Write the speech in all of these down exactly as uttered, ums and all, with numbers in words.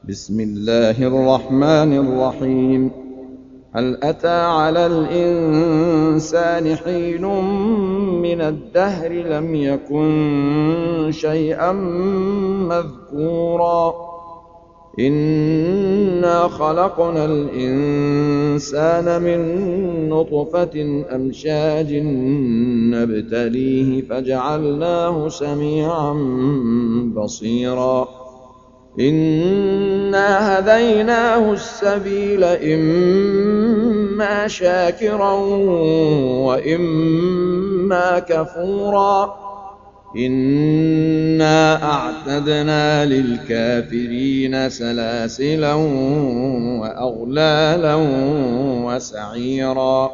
بسم الله الرحمن الرحيم. هل أتى على الإنسان حين من الدهر لم يكن شيئا مذكورا إنا خلقنا الإنسان من نطفة أمشاج نبتليه فجعلناه سميعا بصيرا إنا هديناه السبيل إما شاكرا وإما كفورا إنا أعتدنا للكافرين سلاسلا وأغلالا وسعيرا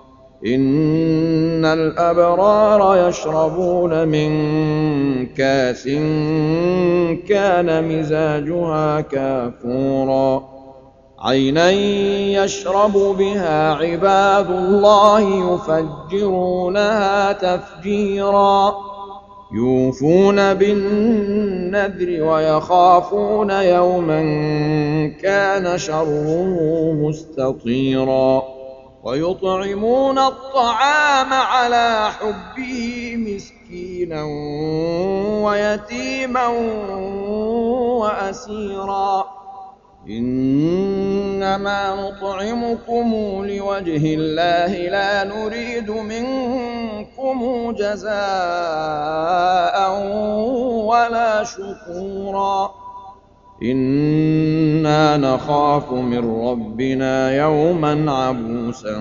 إن الأبرار يشربون من كاس كان مزاجها كافورا عينا يشرب بها عباد الله يفجرونها تفجيرا يوفون بالنذر ويخافون يوما كان شره مستطيرا ويطعمون الطعام على حبه مسكينا ويتيما وأسيرا إنما نطعمكم لوجه الله لا نريد منكم جزاء ولا شكورا إنا نخاف من ربنا يوما عبوسا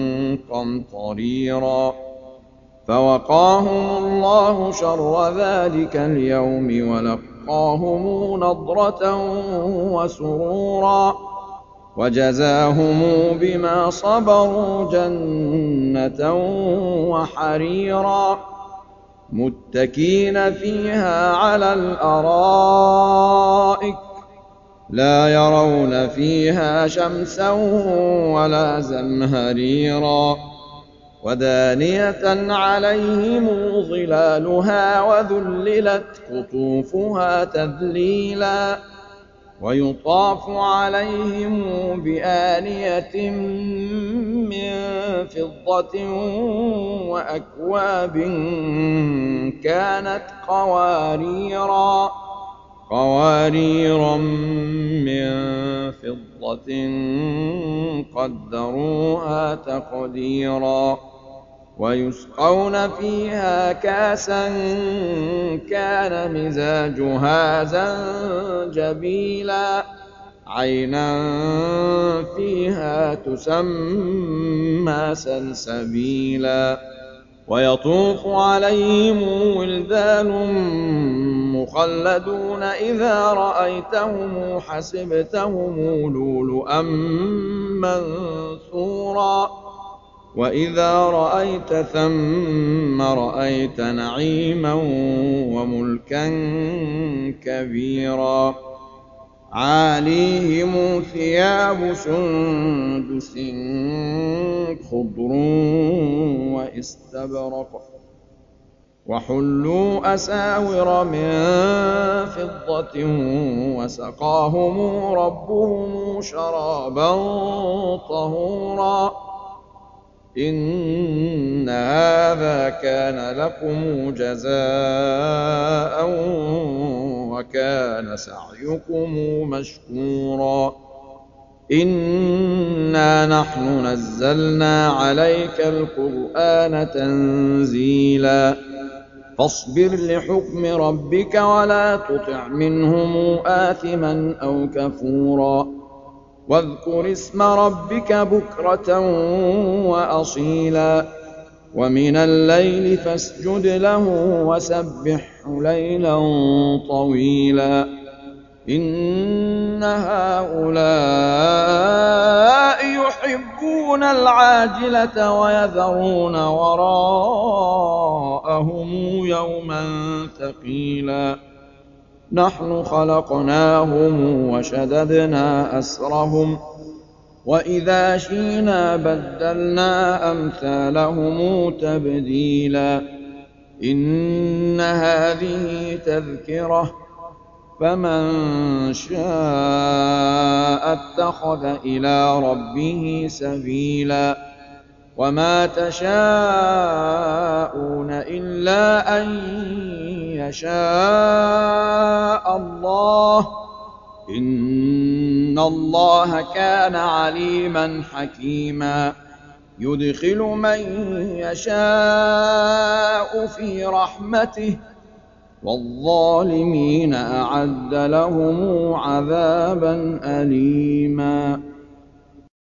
قمطريرا فوقاهم الله شر ذلك اليوم ولقاهم نضرة وسرورا وجزاهم بما صبروا جنة وحريرا متكين فيها على الأرائك لا يرون فيها شمسا ولا زمهريرا ودانية عليهم ظلالها وذللت قطوفها تذليلا ويطاف عليهم بآنية من فضة وأكواب كانت قواريرا قواريرا من فضة قدروها تقديرا ويسقون فيها كاسا كان مزاجها زنجبيلا عينا فيها تسمى سلسبيلا ويطوف عليهم ولدان مخلدون إذا رأيتهم حسبتهم لؤلؤا منثورا وإذا رأيت ثم رأيت نعيما وملكا كبيرا عاليهم ثياب سندس خضر واستبرق وحلوا أساور من فضة وسقاهم ربهم شرابا طهورا إن هذا كان لكم جزاء وكان سعيكم مشكورا إنا نحن نزلنا عليك القرآن تنزيلا فاصبر لحكم ربك ولا تطع منهم آثما أو كفورا واذكر اسم ربك بكرة وأصيلا ومن الليل فاسجد له وسبحه ليلا طويلا إن هؤلاء يحبون العاجلة ويذرون وراءهم يوما ثقيلا نحن خلقناهم وشددنا أسرهم وإذا شئنا بدلنا أمثالهم تبديلا إن هذه تذكرة فمن شاء اتخذ إلى ربه سبيلا وما تشاءون إلا أن يشاء الله إن الله كان عليما حكيما يدخل من يشاء في رحمته والظالمين أعد لهم عذابا أليما